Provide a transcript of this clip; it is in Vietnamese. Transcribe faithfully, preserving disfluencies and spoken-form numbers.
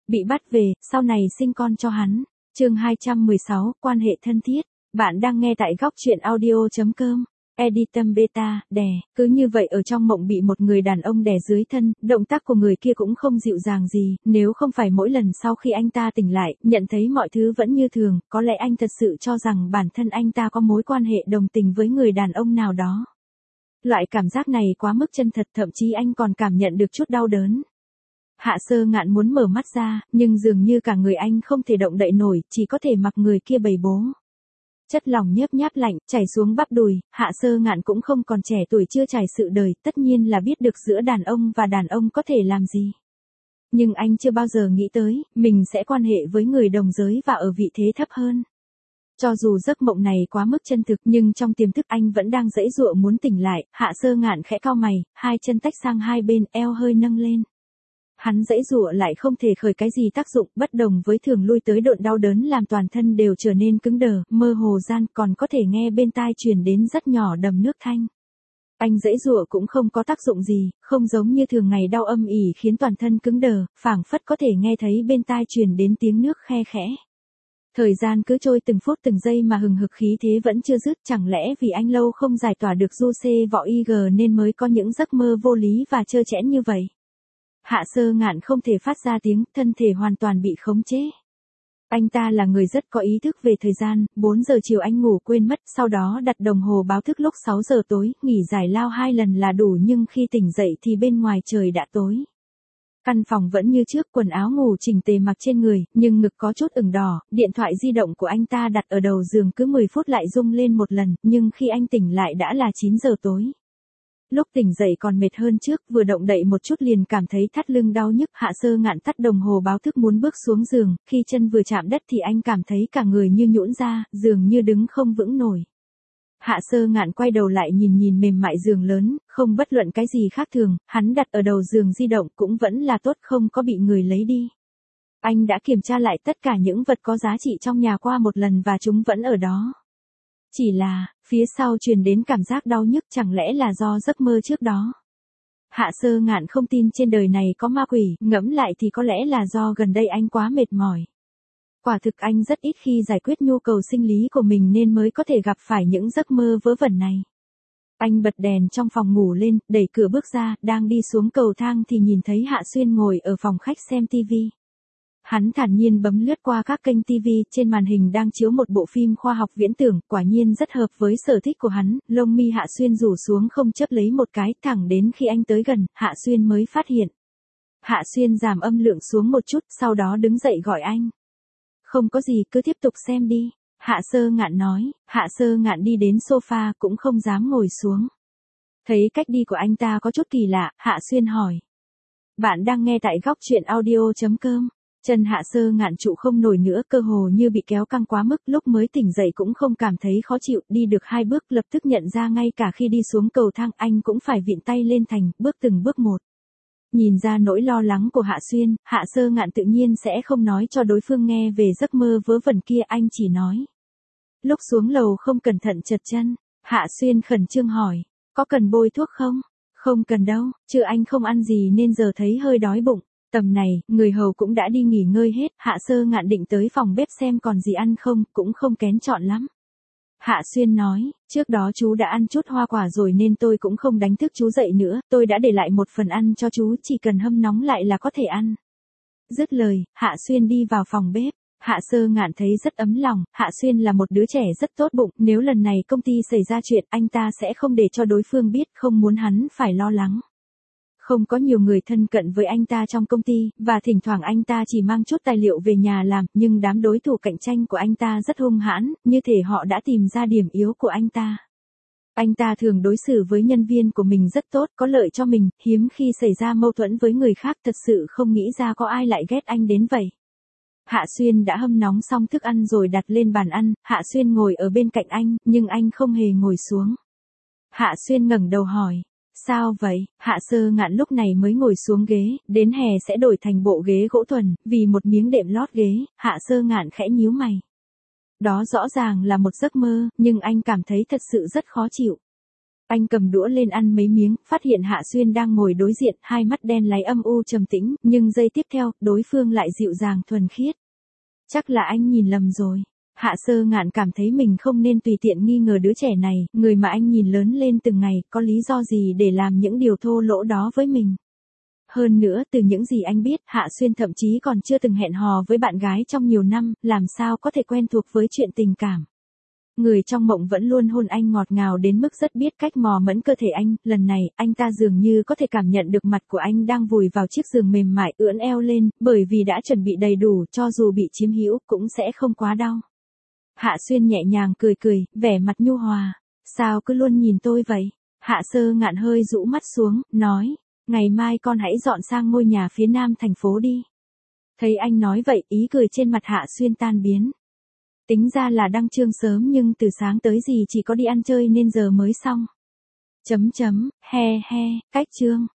bị bắt về, sau này sinh con cho hắn. Chương hai trăm mười sáu, quan hệ thân thiết. Bạn đang nghe tại góc truyện audio chấm com. Editum beta, đè, cứ như vậy ở trong mộng bị một người đàn ông đè dưới thân, động tác của người kia cũng không dịu dàng gì, nếu không phải mỗi lần sau khi anh ta tỉnh lại, nhận thấy mọi thứ vẫn như thường, có lẽ anh thật sự cho rằng bản thân anh ta có mối quan hệ đồng tình với người đàn ông nào đó. Loại cảm giác này quá mức chân thật, thậm chí anh còn cảm nhận được chút đau đớn. Hạ Sơ Ngạn muốn mở mắt ra, nhưng dường như cả người anh không thể động đậy nổi, chỉ có thể mặc người kia bầy bố. Chất lỏng nhớp nháp lạnh, chảy xuống bắp đùi, Hạ Sơ Ngạn cũng không còn trẻ tuổi chưa trải sự đời, tất nhiên là biết được giữa đàn ông và đàn ông có thể làm gì. Nhưng anh chưa bao giờ nghĩ tới, mình sẽ quan hệ với người đồng giới và ở vị thế thấp hơn. Cho dù giấc mộng này quá mức chân thực nhưng trong tiềm thức anh vẫn đang giãy giụa muốn tỉnh lại, Hạ Sơ Ngạn khẽ cau mày, hai chân tách sang hai bên, eo hơi nâng lên. Hắn giãy giụa lại không thể khởi cái gì tác dụng, bất đồng với thường lui tới độn đau đớn làm toàn thân đều trở nên cứng đờ, mơ hồ gian còn có thể nghe bên tai truyền đến rất nhỏ đầm nước thanh. Anh giãy giụa cũng không có tác dụng gì, không giống như thường ngày đau âm ỉ khiến toàn thân cứng đờ, phảng phất có thể nghe thấy bên tai truyền đến tiếng nước khe khẽ. Thời gian cứ trôi từng phút từng giây mà hừng hực khí thế vẫn chưa dứt, chẳng lẽ vì anh lâu không giải tỏa được du xê võ i giê nên mới có những giấc mơ vô lý và trơ trẽn như vậy. Hạ Sơ Ngạn không thể phát ra tiếng, thân thể hoàn toàn bị khống chế. Anh ta là người rất có ý thức về thời gian, bốn giờ chiều anh ngủ quên mất, sau đó đặt đồng hồ báo thức lúc sáu giờ tối, nghỉ giải lao hai lần là đủ nhưng khi tỉnh dậy thì bên ngoài trời đã tối. Căn phòng vẫn như trước, quần áo ngủ chỉnh tề mặc trên người, nhưng ngực có chút ửng đỏ, điện thoại di động của anh ta đặt ở đầu giường cứ mười phút lại rung lên một lần, nhưng khi anh tỉnh lại đã là chín giờ tối. Lúc tỉnh dậy còn mệt hơn trước, vừa động đậy một chút liền cảm thấy thắt lưng đau nhức. Hạ Sơ Ngạn tắt đồng hồ báo thức muốn bước xuống giường, khi chân vừa chạm đất thì anh cảm thấy cả người như nhũn ra, dường như đứng không vững nổi. Hạ Sơ Ngạn quay đầu lại nhìn nhìn mềm mại giường lớn, không bất luận cái gì khác thường, hắn đặt ở đầu giường di động cũng vẫn là tốt, không có bị người lấy đi. Anh đã kiểm tra lại tất cả những vật có giá trị trong nhà qua một lần và chúng vẫn ở đó. Chỉ là, phía sau truyền đến cảm giác đau nhức, chẳng lẽ là do giấc mơ trước đó. Hạ Sơ Ngạn không tin trên đời này có ma quỷ, ngẫm lại thì có lẽ là do gần đây anh quá mệt mỏi. Quả thực anh rất ít khi giải quyết nhu cầu sinh lý của mình nên mới có thể gặp phải những giấc mơ vớ vẩn này. Anh bật đèn trong phòng ngủ lên, đẩy cửa bước ra, đang đi xuống cầu thang thì nhìn thấy Hạ Xuyên ngồi ở phòng khách xem tivi. Hắn thản nhiên bấm lướt qua các kênh tivi, trên màn hình đang chiếu một bộ phim khoa học viễn tưởng, quả nhiên rất hợp với sở thích của hắn, lông mi Hạ Xuyên rủ xuống không chớp lấy một cái, thẳng đến khi anh tới gần, Hạ Xuyên mới phát hiện. Hạ Xuyên giảm âm lượng xuống một chút, sau đó đứng dậy gọi anh. Không có gì, cứ tiếp tục xem đi. Hạ Sơ Ngạn nói. Hạ Sơ Ngạn đi đến sofa cũng không dám ngồi xuống. Thấy cách đi của anh ta có chút kỳ lạ, Hạ Xuyên hỏi. Bạn đang nghe tại góc truyện audio chấm com. Chân Hạ Sơ Ngạn trụ không nổi nữa, cơ hồ như bị kéo căng quá mức, lúc mới tỉnh dậy cũng không cảm thấy khó chịu, đi được hai bước lập tức nhận ra ngay cả khi đi xuống cầu thang anh cũng phải vịn tay lên thành, bước từng bước một. Nhìn ra nỗi lo lắng của Hạ Xuyên, Hạ Sơ Ngạn tự nhiên sẽ không nói cho đối phương nghe về giấc mơ vớ vẩn kia, anh chỉ nói. Lúc xuống lầu không cẩn thận trật chân. Hạ Xuyên khẩn trương hỏi, có cần bôi thuốc không? Không cần đâu, chứ anh không ăn gì nên giờ thấy hơi đói bụng. Tầm này, người hầu cũng đã đi nghỉ ngơi hết, Hạ Sơ Ngạn định tới phòng bếp xem còn gì ăn không, cũng không kén chọn lắm. Hạ Xuyên nói, trước đó chú đã ăn chút hoa quả rồi nên tôi cũng không đánh thức chú dậy nữa, tôi đã để lại một phần ăn cho chú, chỉ cần hâm nóng lại là có thể ăn. Dứt lời, Hạ Xuyên đi vào phòng bếp. Hạ Sơ Ngạn thấy rất ấm lòng, Hạ Xuyên là một đứa trẻ rất tốt bụng, nếu lần này công ty xảy ra chuyện anh ta sẽ không để cho đối phương biết, không muốn hắn phải lo lắng. Không có nhiều người thân cận với anh ta trong công ty, và thỉnh thoảng anh ta chỉ mang chút tài liệu về nhà làm, nhưng đám đối thủ cạnh tranh của anh ta rất hung hãn, như thể họ đã tìm ra điểm yếu của anh ta. Anh ta thường đối xử với nhân viên của mình rất tốt, có lợi cho mình, hiếm khi xảy ra mâu thuẫn với người khác, thật sự không nghĩ ra có ai lại ghét anh đến vậy. Hạ Xuyên đã hâm nóng xong thức ăn rồi đặt lên bàn ăn, Hạ Xuyên ngồi ở bên cạnh anh, nhưng anh không hề ngồi xuống. Hạ Xuyên ngẩng đầu hỏi. Sao vậy? Hạ Sơ Ngạn lúc này mới ngồi xuống ghế, đến hè sẽ đổi thành bộ ghế gỗ thuần, vì một miếng đệm lót ghế, Hạ Sơ Ngạn khẽ nhíu mày. Đó rõ ràng là một giấc mơ, nhưng anh cảm thấy thật sự rất khó chịu. Anh cầm đũa lên ăn mấy miếng, phát hiện Hạ Xuyên đang ngồi đối diện, hai mắt đen láy âm u trầm tĩnh, nhưng giây tiếp theo, đối phương lại dịu dàng thuần khiết. Chắc là anh nhìn lầm rồi. Hạ Sơ Ngạn cảm thấy mình không nên tùy tiện nghi ngờ đứa trẻ này, người mà anh nhìn lớn lên từng ngày, có lý do gì để làm những điều thô lỗ đó với mình. Hơn nữa, từ những gì anh biết, Hạ Xuyên thậm chí còn chưa từng hẹn hò với bạn gái trong nhiều năm, làm sao có thể quen thuộc với chuyện tình cảm. Người trong mộng vẫn luôn hôn anh ngọt ngào đến mức rất biết cách mò mẫm cơ thể anh, lần này, anh ta dường như có thể cảm nhận được mặt của anh đang vùi vào chiếc giường mềm mại ưỡn eo lên, bởi vì đã chuẩn bị đầy đủ, cho dù bị chiếm hữu cũng sẽ không quá đau. Hạ Xuyên nhẹ nhàng cười cười, vẻ mặt nhu hòa. Sao cứ luôn nhìn tôi vậy? Hạ Sơ Ngạn hơi rũ mắt xuống, nói, ngày mai con hãy dọn sang ngôi nhà phía nam thành phố đi. Thấy anh nói vậy, ý cười trên mặt Hạ Xuyên tan biến. Tính ra là đăng chương sớm nhưng từ sáng tới gì chỉ có đi ăn chơi nên giờ mới xong. Chấm chấm, he he, cách chương.